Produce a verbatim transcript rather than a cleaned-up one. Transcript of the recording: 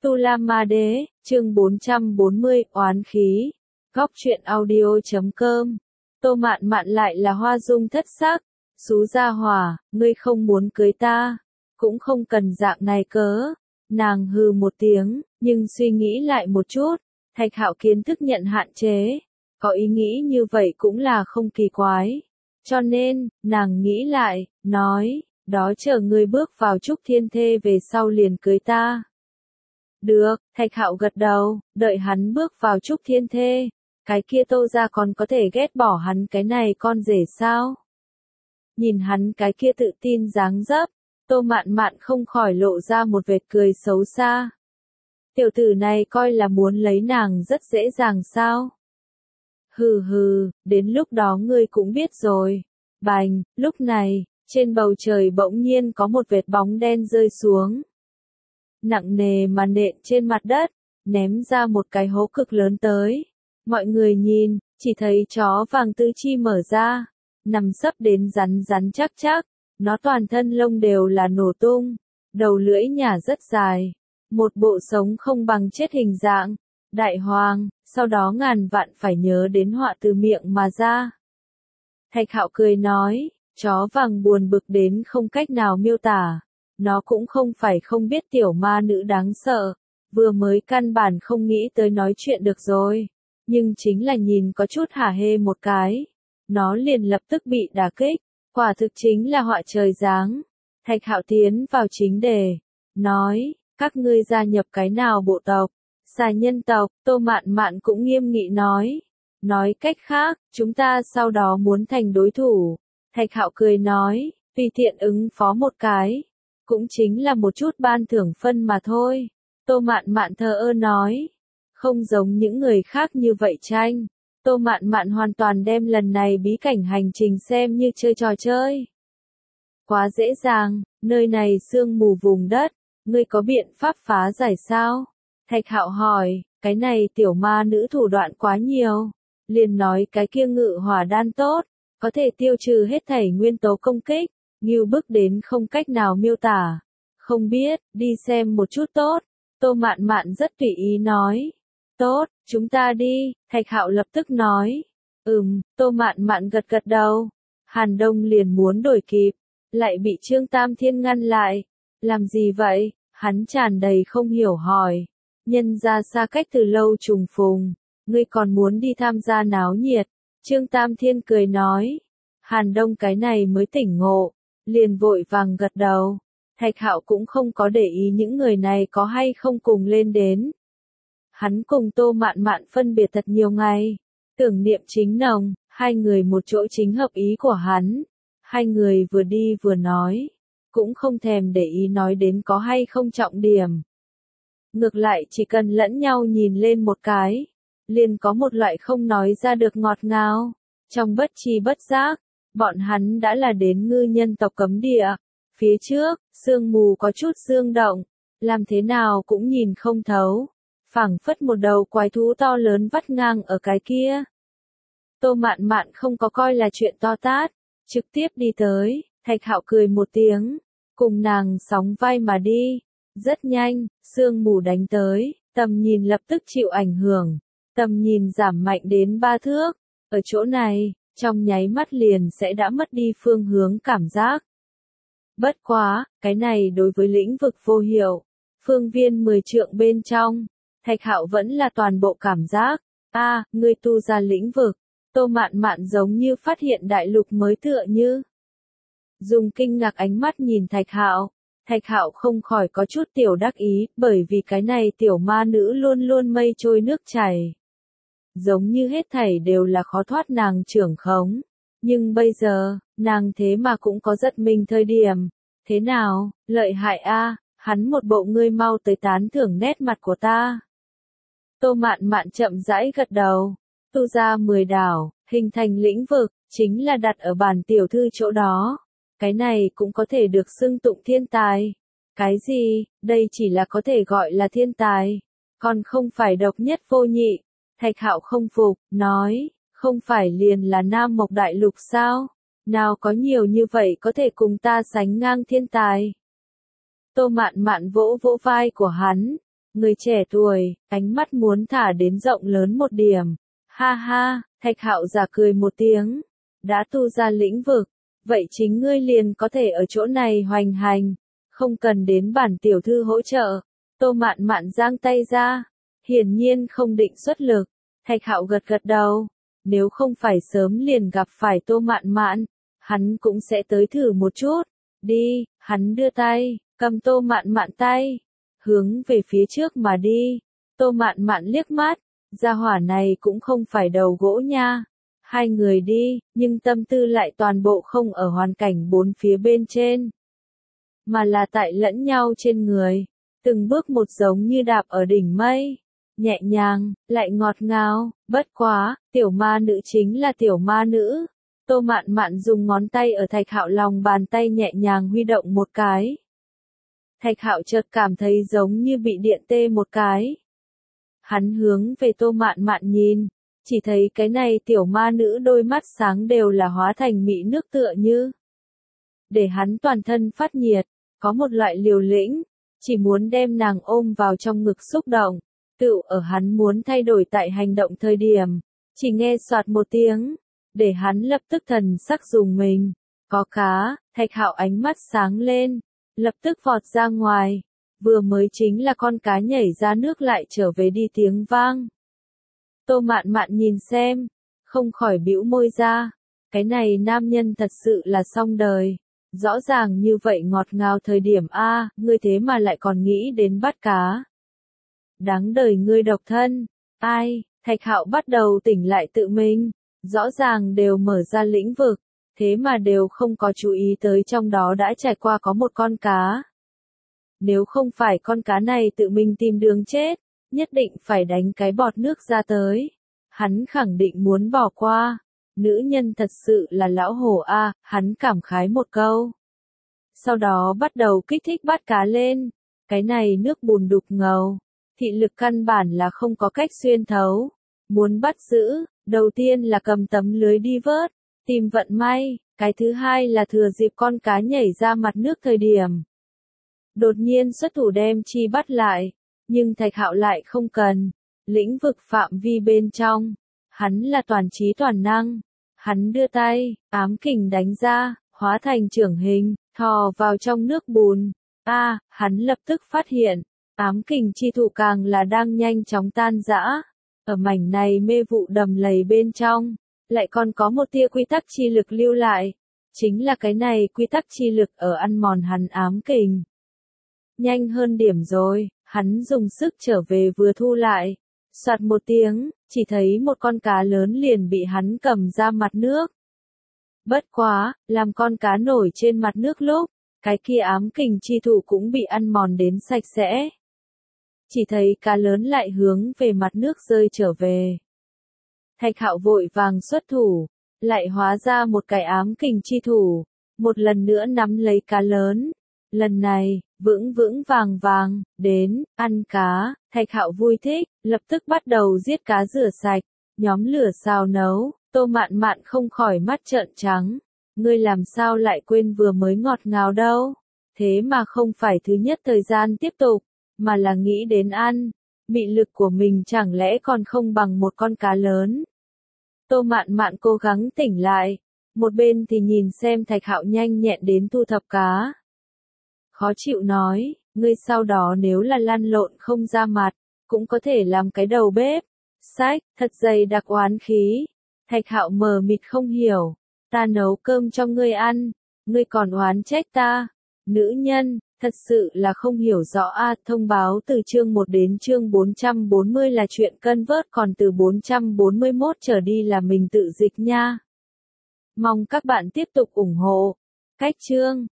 Tu La Ma Đế, chương bốn trăm bốn mươi, oán khí. Góc truyện audio chấm com. Tô Mạn Mạn lại là hoa dung thất sắc. Xú gia hỏa, ngươi không muốn cưới ta, cũng không cần dạng này cớ. Nàng hừ một tiếng, nhưng suy nghĩ lại một chút, Thạch Hạo kiến thức nhận hạn chế. Có ý nghĩ như vậy cũng là không kỳ quái. Cho nên, nàng nghĩ lại, nói, đó chờ ngươi bước vào trúc thiên thê về sau liền cưới ta. Được, Thạch Hạo gật đầu, đợi hắn bước vào trúc thiên thê. Cái kia Tô gia còn có thể ghét bỏ hắn cái này con rể sao? Nhìn hắn cái kia tự tin dáng dấp, Tô Mạn Mạn không khỏi lộ ra một vệt cười xấu xa. Tiểu tử này coi là muốn lấy nàng rất dễ dàng sao? Hừ hừ, đến lúc đó ngươi cũng biết rồi. Bành, lúc này, trên bầu trời bỗng nhiên có một vệt bóng đen rơi xuống. Nặng nề mà nện trên mặt đất, ném ra một cái hố cực lớn tới. Mọi người nhìn, chỉ thấy chó vàng tứ chi mở ra, nằm sấp đến rắn rắn chắc chắc, nó toàn thân lông đều là nổ tung, đầu lưỡi nhả rất dài, một bộ sống không bằng chết hình dạng. Đại hoàng, sau đó ngàn vạn phải nhớ đến họa từ miệng mà ra. Thạch Hạo cười nói, chó vàng buồn bực đến không cách nào miêu tả. Nó cũng không phải không biết tiểu ma nữ đáng sợ, vừa mới căn bản không nghĩ tới nói chuyện được rồi, nhưng chính là nhìn có chút hả hê một cái, nó liền lập tức bị đả kích, quả thực chính là họa trời giáng. Thạch Hạo tiến vào chính đề, nói, các ngươi gia nhập cái nào bộ tộc? Xà nhân tộc. Tô Mạn Mạn cũng nghiêm nghị nói, nói cách khác, chúng ta sau đó muốn thành đối thủ. Thạch Hạo cười nói, tùy tiện ứng phó một cái, cũng chính là một chút ban thưởng phân mà thôi. Tô Mạn Mạn thờ ơ nói, không giống những người khác như vậy tranh. Tô Mạn Mạn hoàn toàn đem lần này bí cảnh hành trình xem như chơi trò chơi. Quá dễ dàng, nơi này sương mù vùng đất, ngươi có biện pháp phá giải sao? Thạch Hạo hỏi, cái này tiểu ma nữ thủ đoạn quá nhiều. Liền nói cái kia ngự hỏa đan tốt, có thể tiêu trừ hết thảy nguyên tố công kích, ngưu bức đến không cách nào miêu tả. Không biết, đi xem một chút tốt. Tô Mạn Mạn rất tùy ý nói. Tốt, chúng ta đi. Thạch Hạo lập tức nói. Ừm, Tô Mạn Mạn gật gật đầu. Hàn Đông liền muốn đổi kịp, lại bị Trương Tam Thiên ngăn lại. Làm gì vậy? Hắn tràn đầy không hiểu hỏi. Nhân ra xa cách từ lâu trùng phùng, ngươi còn muốn đi tham gia náo nhiệt. Trương Tam Thiên cười nói. Hàn Đông cái này mới tỉnh ngộ, liền vội vàng gật đầu. Thạch Hạo cũng không có để ý những người này có hay không cùng lên đến. Hắn cùng Tô Mạn Mạn phân biệt thật nhiều ngày, tưởng niệm chính nồng, hai người một chỗ chính hợp ý của hắn. Hai người vừa đi vừa nói, cũng không thèm để ý nói đến có hay không trọng điểm. Ngược lại chỉ cần lẫn nhau nhìn lên một cái, liền có một loại không nói ra được ngọt ngào. Trong bất tri bất giác, bọn hắn đã là đến ngư nhân tộc cấm địa. Phía trước, sương mù có chút dương động, làm thế nào cũng nhìn không thấu. Phảng phất một đầu quái thú to lớn vắt ngang ở cái kia. Tô Mạn Mạn không có coi là chuyện to tát, trực tiếp đi tới. Thạch Hạo cười một tiếng, cùng nàng sóng vai mà đi. Rất nhanh, sương mù đánh tới, tầm nhìn lập tức chịu ảnh hưởng, tầm nhìn giảm mạnh đến ba thước. Ở chỗ này, trong nháy mắt liền sẽ đã mất đi phương hướng cảm giác. Bất quá, cái này đối với lĩnh vực vô hiệu, phương viên mười trượng bên trong, Thạch Hạo vẫn là toàn bộ cảm giác. A, à, ngươi tu ra lĩnh vực. Tô Mạn Mạn giống như phát hiện đại lục mới tựa như. Dùng kinh ngạc ánh mắt nhìn Thạch Hạo. Thạch Hạo không khỏi có chút tiểu đắc ý, bởi vì cái này tiểu ma nữ luôn luôn mây trôi nước chảy. Giống như hết thảy đều là khó thoát nàng trưởng khống. Nhưng bây giờ, nàng thế mà cũng có giật mình thời điểm. Thế nào, lợi hại a, hắn một bộ ngươi mau tới tán thưởng nét mặt của ta. Tô Mạn Mạn chậm rãi gật đầu. Tu ra mười đảo, hình thành lĩnh vực, chính là đặt ở bản tiểu thư chỗ đó. Cái này cũng có thể được xưng tụng thiên tài. Cái gì, đây chỉ là có thể gọi là thiên tài, còn không phải độc nhất vô nhị. Thạch Hạo không phục, nói, không phải liền là Nam Mộc Đại Lục sao? Nào có nhiều như vậy có thể cùng ta sánh ngang thiên tài. Tô Mạn Mạn vỗ vỗ vai của hắn, Người trẻ tuổi, ánh mắt muốn thả đến rộng lớn một điểm. Ha ha, Thạch Hạo giả cười một tiếng. Đã tu ra lĩnh vực, vậy chính ngươi liền có thể ở chỗ này hoành hành, không cần đến bản tiểu thư hỗ trợ. Tô Mạn Mạn giang tay ra, hiển nhiên không định xuất lực. Thạch Hạo gật gật đầu, nếu không phải sớm liền gặp phải Tô Mạn Mạn, hắn cũng sẽ tới thử một chút. Đi, hắn đưa tay, cầm Tô Mạn Mạn tay, hướng về phía trước mà đi. Tô Mạn Mạn liếc mắt, gia hỏa này cũng không phải đầu gỗ nha. Hai người đi, nhưng tâm tư lại toàn bộ không ở hoàn cảnh bốn phía bên trên, mà là tại lẫn nhau trên người, từng bước một giống như đạp ở đỉnh mây, nhẹ nhàng, lại ngọt ngào. Bất quá, tiểu ma nữ chính là tiểu ma nữ. Tô Mạn Mạn dùng ngón tay ở Thạch Hạo lòng bàn tay nhẹ nhàng huy động một cái. Thạch Hạo chợt cảm thấy giống như bị điện tê một cái. Hắn hướng về Tô Mạn Mạn nhìn, chỉ thấy cái này tiểu ma nữ đôi mắt sáng đều là hóa thành mỹ nước tựa như. Để hắn toàn thân phát nhiệt, có một loại liều lĩnh, chỉ muốn đem nàng ôm vào trong ngực xúc động. Tựu ở hắn muốn thay đổi tại hành động thời điểm, chỉ nghe soạt một tiếng, để hắn lập tức thần sắc dùng mình. Có cá, Thạch Hạo ánh mắt sáng lên, lập tức vọt ra ngoài. Vừa mới chính là con cá nhảy ra nước lại trở về đi tiếng vang. Tô Mạn Mạn nhìn xem, không khỏi bĩu môi ra. Cái này nam nhân thật sự là xong đời. Rõ ràng như vậy ngọt ngào thời điểm a, ngươi thế mà lại còn nghĩ đến bắt cá. Đáng đời ngươi độc thân. Ai, Thạch Hạo bắt đầu tỉnh lại tự mình. Rõ ràng đều mở ra lĩnh vực, thế mà đều không có chú ý tới trong đó đã trải qua có một con cá. Nếu không phải con cá này tự mình tìm đường chết, nhất định phải đánh cái bọt nước ra tới. Hắn khẳng định muốn bỏ qua. Nữ nhân thật sự là lão hổ a, hắn cảm khái một câu. Sau đó bắt đầu kích thích bắt cá lên. Cái này nước bùn đục ngầu, thị lực căn bản là không có cách xuyên thấu. Muốn bắt giữ, đầu tiên là cầm tấm lưới đi vớt, tìm vận may. Cái thứ hai là thừa dịp con cá nhảy ra mặt nước thời điểm. Đột nhiên xuất thủ đem chi bắt lại, nhưng Thạch Hạo lại không cần. Lĩnh vực phạm vi bên trong, hắn là toàn trí toàn năng. Hắn đưa tay, ám kình đánh ra, hóa thành trưởng hình, thò vào trong nước bùn. A, à, hắn lập tức phát hiện, ám kình chi thủ càng là đang nhanh chóng tan rã. Ở mảnh này mê vụ đầm lầy bên trong, lại còn có một tia quy tắc chi lực lưu lại. Chính là cái này quy tắc chi lực ở ăn mòn hắn ám kình. Nhanh hơn điểm rồi, hắn dùng sức trở về vừa thu lại. Soạt một tiếng, chỉ thấy một con cá lớn liền bị hắn cầm ra mặt nước. Bất quá, làm con cá nổi trên mặt nước lúc, cái kia ám kình chi thủ cũng bị ăn mòn đến sạch sẽ. Chỉ thấy cá lớn lại hướng về mặt nước rơi trở về. Thạch Hạo vội vàng xuất thủ, lại hóa ra một cái ám kình chi thủ, một lần nữa nắm lấy cá lớn. Lần này, vững vững vàng vàng, đến, ăn cá. Thạch Hạo vui thích, lập tức bắt đầu giết cá rửa sạch, nhóm lửa xào nấu. Tô Mạn Mạn không khỏi mắt trợn trắng. Ngươi làm sao lại quên vừa mới ngọt ngào đâu? Thế mà không phải thứ nhất thời gian tiếp tục, mà là nghĩ đến ăn. Mị lực của mình chẳng lẽ còn không bằng một con cá lớn? Tô Mạn Mạn cố gắng tỉnh lại, một bên thì nhìn xem Thạch Hạo nhanh nhẹn đến thu thập cá. Khó chịu nói, ngươi sau đó nếu là lăn lộn không ra mặt, cũng có thể làm cái đầu bếp. Sách, thật dày đặc oán khí. Thạch Hạo mờ mịt không hiểu. Ta nấu cơm cho ngươi ăn, ngươi còn oán trách ta. Nữ nhân, thật sự là không hiểu rõ a. À, thông báo từ chương một đến chương bốn trăm bốn mươi là chuyện cân vớt, còn từ bốn trăm bốn mươi mốt trở đi là mình tự dịch nha. Mong các bạn tiếp tục ủng hộ. Cách chương